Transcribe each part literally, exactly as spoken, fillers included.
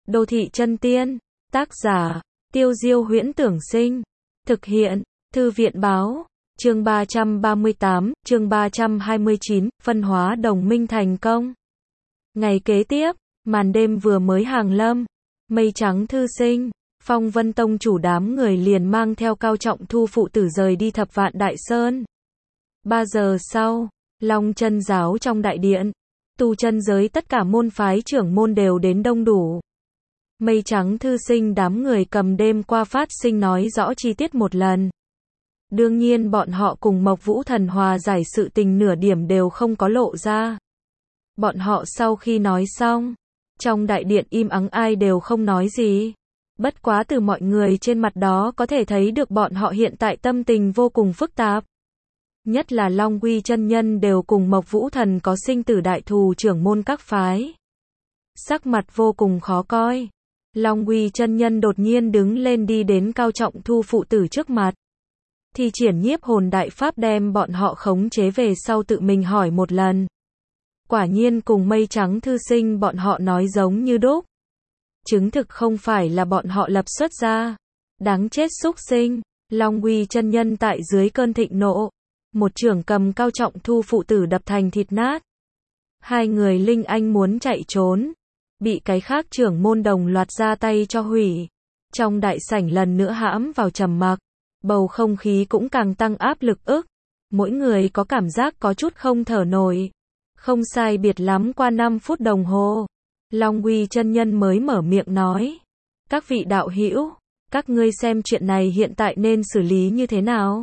Đô thị chân tiên. Tác giả, Tiêu Diêu Huyễn Tưởng Sinh. Thực hiện, Thư viện Báo. Chương ba trăm ba mươi tám, chương ba trăm hai mươi chín, phân hóa đồng minh thành công. Ngày kế tiếp, màn đêm vừa mới hàng lâm, mây trắng thư sinh, Phong Vân Tông chủ đám người liền mang theo Cao Trọng Thu phụ tử rời đi Thập Vạn Đại Sơn. Ba giờ sau, Long Chân giáo trong đại điện, tu chân giới tất cả môn phái trưởng môn đều đến đông đủ. Mây trắng thư sinh đám người cầm đêm qua phát sinh nói rõ chi tiết một lần. Đương nhiên bọn họ cùng Mộc Vũ Thần hòa giải sự tình nửa điểm đều không có lộ ra. Bọn họ sau khi nói xong, trong đại điện im ắng ai đều không nói gì. Bất quá từ mọi người trên mặt đó có thể thấy được bọn họ hiện tại tâm tình vô cùng phức tạp. Nhất là Long Quy chân nhân đều cùng Mộc Vũ Thần có sinh tử đại thù trưởng môn các phái. Sắc mặt vô cùng khó coi. Long Quy chân nhân đột nhiên đứng lên đi đến Cao Trọng Thu phụ tử trước mặt. Thì triển nhiếp hồn đại pháp đem bọn họ khống chế về sau tự mình hỏi một lần. Quả nhiên cùng mây trắng thư sinh bọn họ nói giống như đúc. Chứng thực không phải là bọn họ lập xuất ra. Đáng chết xúc sinh. Long Quy chân nhân tại dưới cơn thịnh nộ. Một chưởng cầm Cao Trọng Thu phụ tử đập thành thịt nát. Hai người Linh Anh muốn chạy trốn. Bị cái khác trưởng môn đồng loạt ra tay cho hủy. Trong đại sảnh lần nữa hãm vào trầm mặc. Bầu không khí cũng càng tăng áp lực ức. Mỗi người có cảm giác có chút không thở nổi. Không sai biệt lắm qua năm phút đồng hồ. Long Quy chân nhân mới mở miệng nói. Các vị đạo hữu, các ngươi xem chuyện này hiện tại nên xử lý như thế nào?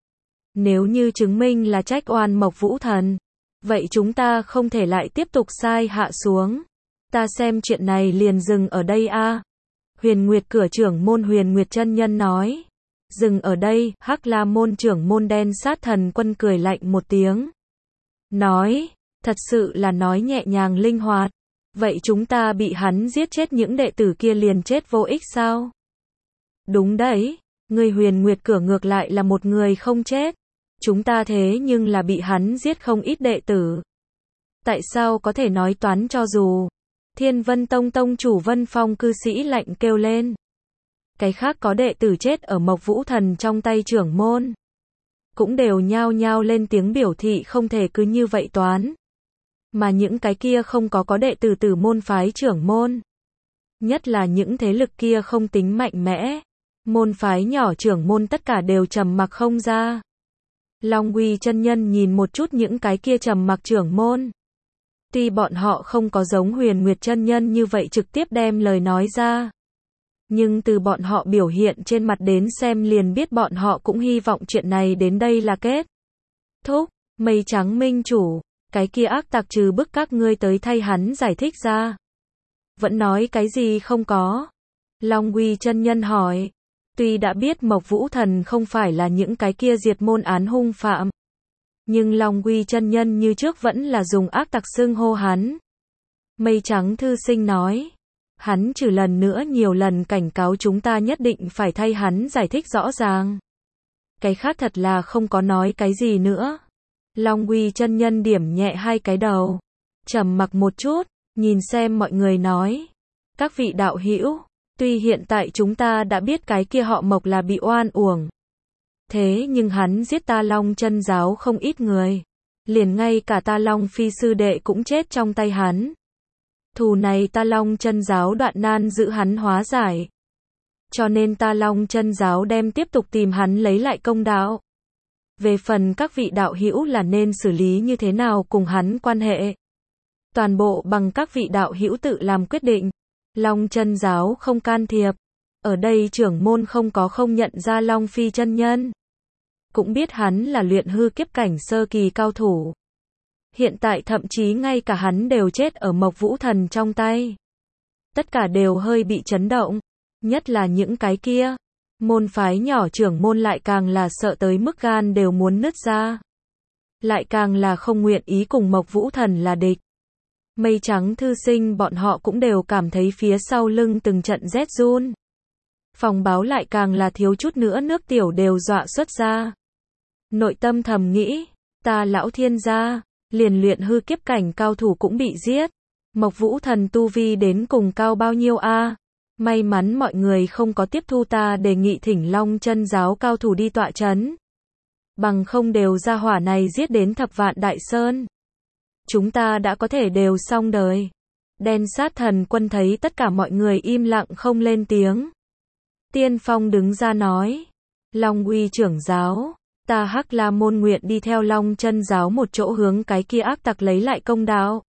Nếu như chứng minh là trách oan Mộc Vũ Thần, vậy chúng ta không thể lại tiếp tục sai hạ xuống. Ta xem chuyện này liền dừng ở đây a. Huyền Nguyệt cửa trưởng môn Huyền Nguyệt chân nhân nói. Dừng ở đây, Hắc La môn trưởng môn Đen Sát Thần Quân cười lạnh một tiếng. Nói, thật sự là nói nhẹ nhàng linh hoạt. Vậy chúng ta bị hắn giết chết những đệ tử kia liền chết vô ích sao? Đúng đấy, người Huyền Nguyệt cửa ngược lại là một người không chết. Chúng ta thế nhưng là bị hắn giết không ít đệ tử. Tại sao có thể nói toán cho dù? Thiên Vân Tông tông chủ Vân Phong cư sĩ lạnh kêu lên. Cái khác có đệ tử chết ở Mộc Vũ Thần trong tay trưởng môn. Cũng đều nhao nhao lên tiếng biểu thị không thể cứ như vậy toán. Mà những cái kia không có có đệ tử từ môn phái trưởng môn. Nhất là những thế lực kia không tính mạnh mẽ. Môn phái nhỏ trưởng môn tất cả đều trầm mặc không ra. Long Quy chân nhân nhìn một chút những cái kia trầm mặc trưởng môn. Tuy bọn họ không có giống Huyền Nguyệt chân nhân như vậy trực tiếp đem lời nói ra. Nhưng từ bọn họ biểu hiện trên mặt đến xem liền biết bọn họ cũng hy vọng chuyện này đến đây là kết thúc. Mây trắng minh chủ, cái kia ác tặc trừ bức các ngươi tới thay hắn giải thích ra. Vẫn nói cái gì không có? Long Quy chân nhân hỏi. Tuy đã biết Mộc Vũ Thần không phải là những cái kia diệt môn án hung phạm. Nhưng Long Quy chân nhân như trước vẫn là dùng ác tặc xưng hô hắn. Mây trắng thư sinh nói. Hắn trừ lần nữa nhiều lần cảnh cáo chúng ta nhất định phải thay hắn giải thích rõ ràng. Cái khác thật là không có nói cái gì nữa. Long Quy chân nhân điểm nhẹ hai cái đầu. Trầm mặc một chút, nhìn xem mọi người nói. Các vị đạo hữu, tuy hiện tại chúng ta đã biết cái kia họ Mộc là bị oan uổng. Thế nhưng hắn giết ta Long chân giáo không ít người. Liền ngay cả ta Long phi sư đệ cũng chết trong tay hắn. Thù này ta Long chân giáo đoạn nan giữ hắn hóa giải. Cho nên ta Long chân giáo đem tiếp tục tìm hắn lấy lại công đạo. Về phần các vị đạo hữu là nên xử lý như thế nào cùng hắn quan hệ. Toàn bộ bằng các vị đạo hữu tự làm quyết định. Long chân giáo không can thiệp. Ở đây trưởng môn không có không nhận ra Long phi chân nhân. Cũng biết hắn là luyện hư kiếp cảnh sơ kỳ cao thủ. Hiện tại thậm chí ngay cả hắn đều chết ở Mộc Vũ Thần trong tay. Tất cả đều hơi bị chấn động. Nhất là những cái kia. Môn phái nhỏ trưởng môn lại càng là sợ tới mức gan đều muốn nứt ra. Lại càng là không nguyện ý cùng Mộc Vũ Thần là địch. Mây trắng thư sinh bọn họ cũng đều cảm thấy phía sau lưng từng trận rét run. Phòng báo lại càng là thiếu chút nữa nước tiểu đều dọa xuất ra. Nội tâm thầm nghĩ. Ta lão thiên gia. Liền luyện hư kiếp cảnh cao thủ cũng bị giết. Mộc Vũ Thần tu vi đến cùng cao bao nhiêu a? May mắn mọi người không có tiếp thu ta đề nghị thỉnh Long Chân giáo cao thủ đi tọa chấn. Bằng không đều ra hỏa này giết đến thập vạn đại sơn. Chúng ta đã có thể đều xong đời. Đen sát thần quân thấy tất cả mọi người im lặng không lên tiếng. Tiên Phong đứng ra nói. Long Uy trưởng giáo, ta Hắc La môn nguyện đi theo Long Chân giáo một chỗ hướng cái kia ác tặc lấy lại công đạo.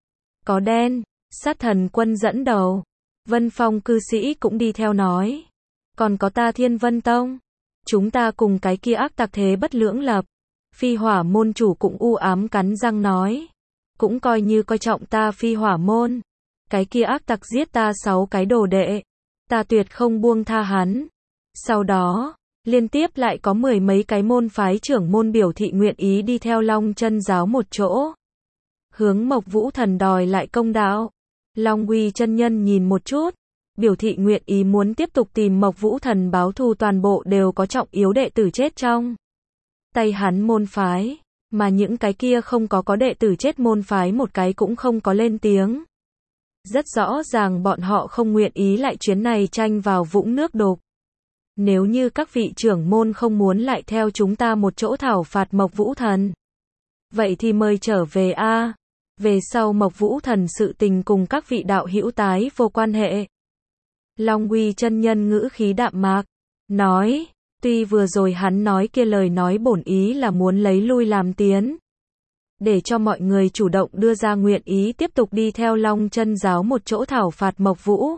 Có đen, sát thần quân dẫn đầu. Vân Phong cư sĩ cũng đi theo nói. Còn có ta Thiên Vân Tông. Chúng ta cùng cái kia ác tặc thế bất lưỡng lập. Phi hỏa môn chủ cũng u ám cắn răng nói. Cũng coi như coi trọng ta phi hỏa môn. Cái kia ác tặc giết ta sáu cái đồ đệ. Ta tuyệt không buông tha hắn. Sau đó, liên tiếp lại có mười mấy cái môn phái trưởng môn biểu thị nguyện ý đi theo Long Chân giáo một chỗ. Hướng Mộc Vũ Thần đòi lại công đạo. Long Uy chân nhân nhìn một chút, biểu thị nguyện ý muốn tiếp tục tìm Mộc Vũ Thần báo thù, toàn bộ đều có trọng yếu đệ tử chết trong tay hắn môn phái, mà những cái kia không có có đệ tử chết môn phái một cái cũng không có lên tiếng. Rất rõ ràng bọn họ không nguyện ý lại chuyến này tranh vào vũng nước đục. Nếu như các vị trưởng môn không muốn lại theo chúng ta một chỗ thảo phạt Mộc Vũ Thần, vậy thì mời trở về a. Về sau Mộc Vũ Thần sự tình cùng các vị đạo hữu tái vô quan hệ. Long Uy chân nhân ngữ khí đạm mạc, nói, tuy vừa rồi hắn nói kia lời nói bổn ý là muốn lấy lui làm tiến, để cho mọi người chủ động đưa ra nguyện ý tiếp tục đi theo Long Chân giáo một chỗ thảo phạt Mộc Vũ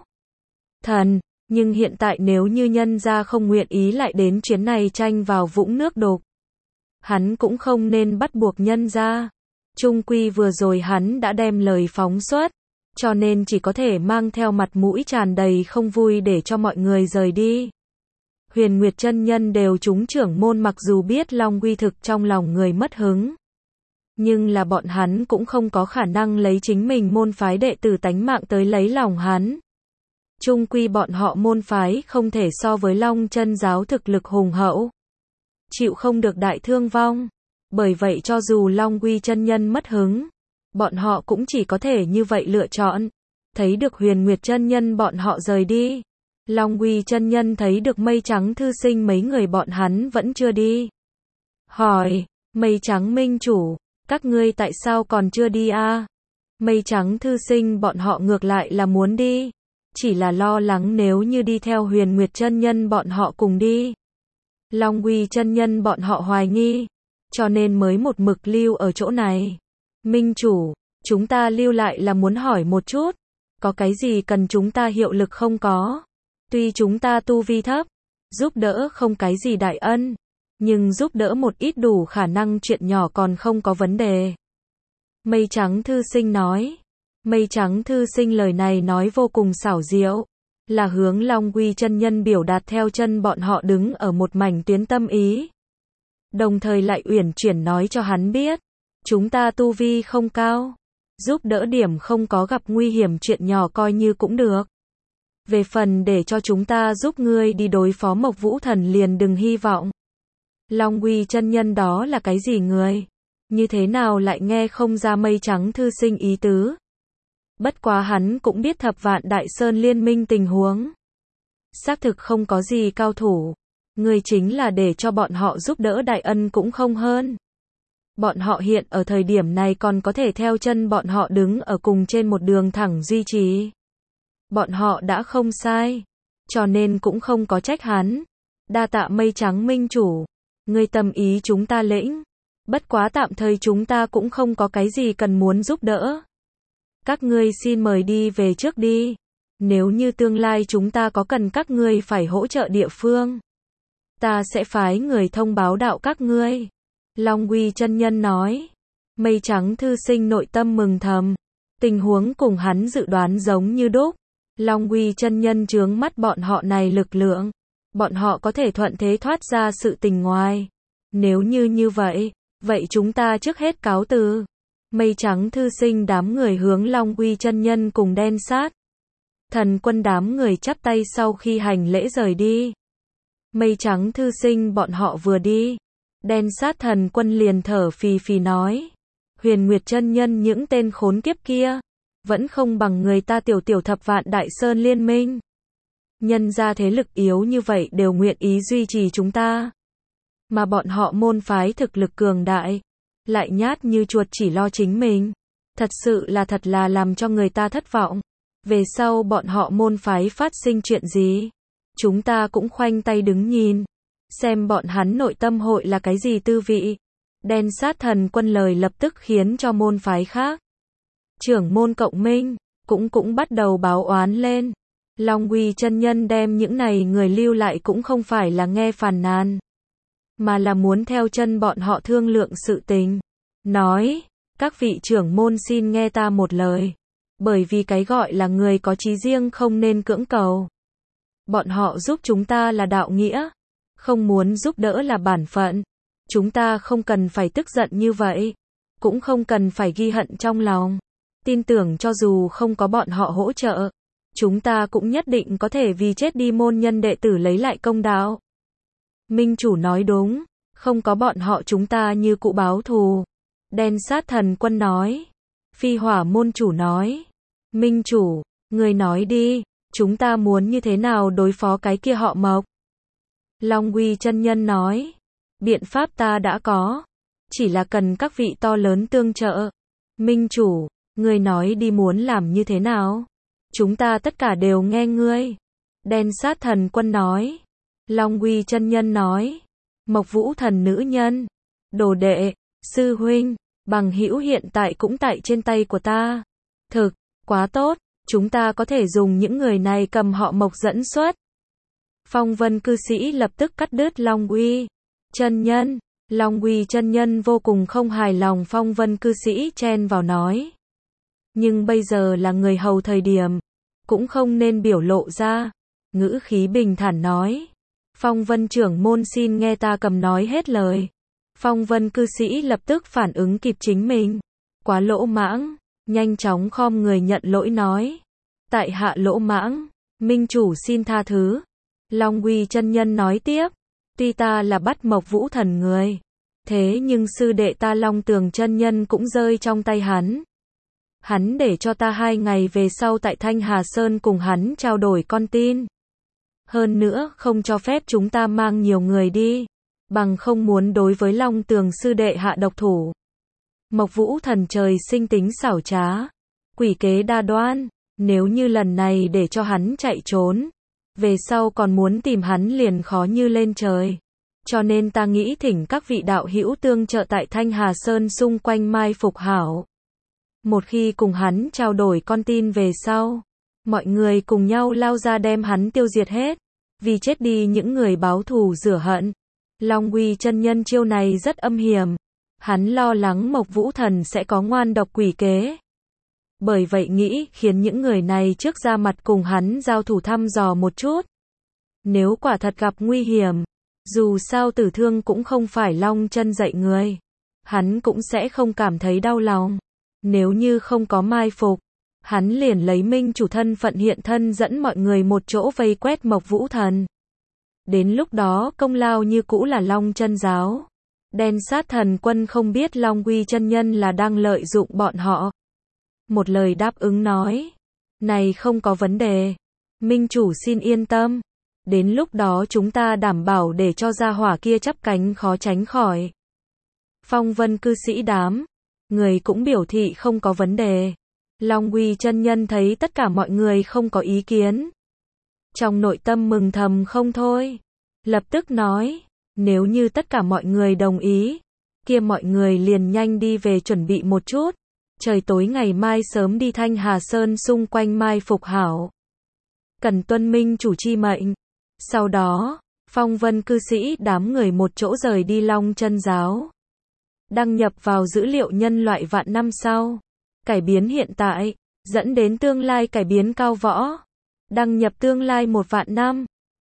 Thần, nhưng hiện tại nếu như nhân gia không nguyện ý lại đến chuyến này tranh vào vũng nước đục, hắn cũng không nên bắt buộc nhân gia. Trung quy vừa rồi hắn đã đem lời phóng xuất, cho nên chỉ có thể mang theo mặt mũi tràn đầy không vui để cho mọi người rời đi. Huyền Nguyệt chân nhân đều chúng trưởng môn mặc dù biết Long Uy thực trong lòng người mất hứng, nhưng là bọn hắn cũng không có khả năng lấy chính mình môn phái đệ tử tánh mạng tới lấy lòng hắn. Trung quy bọn họ môn phái không thể so với Long Chân giáo thực lực hùng hậu, chịu không được đại thương vong. Bởi vậy cho dù Long Uy chân nhân mất hứng, bọn họ cũng chỉ có thể như vậy lựa chọn. Thấy được Huyền Nguyệt chân nhân bọn họ rời đi, Long Uy chân nhân thấy được Mây Trắng thư sinh mấy người bọn hắn vẫn chưa đi. Hỏi, Mây Trắng minh chủ, các ngươi tại sao còn chưa đi a? Mây Trắng thư sinh bọn họ ngược lại là muốn đi, chỉ là lo lắng nếu như đi theo Huyền Nguyệt chân nhân bọn họ cùng đi, Long Uy chân nhân bọn họ hoài nghi, cho nên mới một mực lưu ở chỗ này. Minh chủ, chúng ta lưu lại là muốn hỏi một chút, có cái gì cần chúng ta hiệu lực không có? Tuy chúng ta tu vi thấp, giúp đỡ không cái gì đại ân, nhưng giúp đỡ một ít đủ khả năng chuyện nhỏ còn không có vấn đề. Mây Trắng thư sinh nói. Mây Trắng thư sinh lời này nói vô cùng xảo diệu, là hướng Long Uy chân nhân biểu đạt theo chân bọn họ đứng ở một mảnh tuyến tâm ý. Đồng thời lại uyển chuyển nói cho hắn biết, chúng ta tu vi không cao, giúp đỡ điểm không có gặp nguy hiểm chuyện nhỏ coi như cũng được. Về phần để cho chúng ta giúp ngươi đi đối phó Mộc Vũ Thần liền đừng hy vọng. Long Uy chân nhân đó là cái gì người? Như thế nào lại nghe không ra Mây Trắng thư sinh ý tứ? Bất quá hắn cũng biết thập vạn đại sơn liên minh tình huống. Xác thực không có gì cao thủ. Người chính là để cho bọn họ giúp đỡ đại ân cũng không hơn. Bọn họ hiện ở thời điểm này còn có thể theo chân bọn họ đứng ở cùng trên một đường thẳng duy trì. Bọn họ đã không sai, cho nên cũng không có trách hắn. Đa tạ Mây Trắng minh chủ, ngươi tâm ý chúng ta lĩnh. Bất quá tạm thời chúng ta cũng không có cái gì cần muốn giúp đỡ. Các ngươi xin mời đi về trước đi. Nếu như tương lai chúng ta có cần các ngươi phải hỗ trợ địa phương, ta sẽ phái người thông báo đạo các ngươi. Long Uy chân nhân nói. Mây Trắng thư sinh nội tâm mừng thầm. Tình huống cùng hắn dự đoán giống như đúc. Long Uy chân nhân chướng mắt bọn họ này lực lượng. Bọn họ có thể thuận thế thoát ra sự tình ngoài. Nếu như như vậy, vậy chúng ta trước hết cáo từ. Mây Trắng thư sinh đám người hướng Long Uy chân nhân cùng đen sát thần quân đám người chắp tay sau khi hành lễ rời đi. Mây Trắng thư sinh bọn họ vừa đi, đen sát thần quân liền thở phì phì nói, Huyền Nguyệt chân nhân những tên khốn kiếp kia, vẫn không bằng người ta tiểu tiểu thập vạn đại sơn liên minh. Nhân ra thế lực yếu như vậy đều nguyện ý duy trì chúng ta. Mà bọn họ môn phái thực lực cường đại, lại nhát như chuột chỉ lo chính mình. Thật sự là thật là làm cho người ta thất vọng. Về sau bọn họ môn phái phát sinh chuyện gì, chúng ta cũng khoanh tay đứng nhìn, xem bọn hắn nội tâm hội là cái gì tư vị. Đen sát thần quân lời lập tức khiến cho môn phái khác, trưởng môn cộng minh, cũng cũng bắt đầu báo oán lên. Long Uy chân nhân đem những này người lưu lại cũng không phải là nghe phàn nàn, mà là muốn theo chân bọn họ thương lượng sự tình. Nói, các vị trưởng môn xin nghe ta một lời. Bởi vì cái gọi là người có chí riêng không nên cưỡng cầu. Bọn họ giúp chúng ta là đạo nghĩa, không muốn giúp đỡ là bản phận. Chúng ta không cần phải tức giận như vậy, cũng không cần phải ghi hận trong lòng. Tin tưởng cho dù không có bọn họ hỗ trợ, chúng ta cũng nhất định có thể vì chết đi môn nhân đệ tử lấy lại công đạo. Minh chủ nói đúng, không có bọn họ chúng ta như cụ báo thù. Đen sát thần quân nói. Phi hỏa môn chủ nói. Minh chủ, người nói đi, chúng ta muốn như thế nào đối phó cái kia họ Mộc? Long Uy chân nhân nói. Biện pháp ta đã có, chỉ là cần các vị to lớn tương trợ. Minh chủ, người nói đi muốn làm như thế nào? Chúng ta tất cả đều nghe ngươi. Đen sát thần quân nói. Long Uy chân nhân nói. Mộc Vũ thần nữ nhân, đồ đệ, sư huynh, bằng hữu hiện tại cũng tại trên tay của ta. Thực, quá tốt, chúng ta có thể dùng những người này cầm họ Mộc dẫn xuất. Phong Vân cư sĩ lập tức cắt đứt Long Uy chân nhân. Long Uy chân nhân vô cùng không hài lòng Phong Vân cư sĩ chen vào nói. Nhưng bây giờ là người hầu thời điểm, cũng không nên biểu lộ ra. Ngữ khí bình thản nói. Phong Vân trưởng môn xin nghe ta cầm nói hết lời. Phong Vân cư sĩ lập tức phản ứng kịp chính mình. Quá lỗ mãng, nhanh chóng khom người nhận lỗi nói. Tại hạ lỗ mãng, minh chủ xin tha thứ. Long Uy chân nhân nói tiếp. Tuy ta là bắt Mộc Vũ thần người, thế nhưng sư đệ ta Long Tường chân nhân cũng rơi trong tay hắn. Hắn để cho ta hai ngày về sau tại Thanh Hà Sơn cùng hắn trao đổi con tin. Hơn nữa không cho phép chúng ta mang nhiều người đi, bằng không muốn đối với Long Tường sư đệ hạ độc thủ. Mộc Vũ thần trời sinh tính xảo trá, quỷ kế đa đoan, nếu như lần này để cho hắn chạy trốn, về sau còn muốn tìm hắn liền khó như lên trời. Cho nên ta nghĩ thỉnh các vị đạo hữu tương trợ tại Thanh Hà Sơn xung quanh mai phục hảo. Một khi cùng hắn trao đổi con tin về sau, mọi người cùng nhau lao ra đem hắn tiêu diệt hết, vì chết đi những người báo thù rửa hận. Long Uy chân nhân chiêu này rất âm hiểm, hắn lo lắng Mộc Vũ thần sẽ có ngoan độc quỷ kế. Bởi vậy nghĩ khiến những người này trước ra mặt cùng hắn giao thủ thăm dò một chút. Nếu quả thật gặp nguy hiểm, dù sao tử thương cũng không phải Long chân dạy người, hắn cũng sẽ không cảm thấy đau lòng. Nếu như không có mai phục, hắn liền lấy minh chủ thân phận hiện thân dẫn mọi người một chỗ vây quét Mộc Vũ thần. Đến lúc đó công lao như cũ là Long chân giáo. Đen sát thần quân không biết Long Uy chân nhân là đang lợi dụng bọn họ. Một lời đáp ứng nói. Này không có vấn đề. Minh chủ xin yên tâm. Đến lúc đó chúng ta đảm bảo để cho gia hỏa kia chắp cánh khó tránh khỏi. Phong Vân cư sĩ đám người cũng biểu thị không có vấn đề. Long Uy chân nhân thấy tất cả mọi người không có ý kiến, trong nội tâm mừng thầm không thôi. Lập tức nói, nếu như tất cả mọi người đồng ý, kia mọi người liền nhanh đi về chuẩn bị một chút. Trời tối ngày mai sớm đi Thanh Hà Sơn xung quanh mai phục hảo. Cần tuân minh chủ chi mệnh. Sau đó, Phong Vân cư sĩ đám người một chỗ rời đi Long chân giáo. Đăng nhập vào dữ liệu nhân loại vạn năm sau. Cải biến hiện tại, dẫn đến tương lai cải biến cao võ. Đăng nhập tương lai một vạn năm.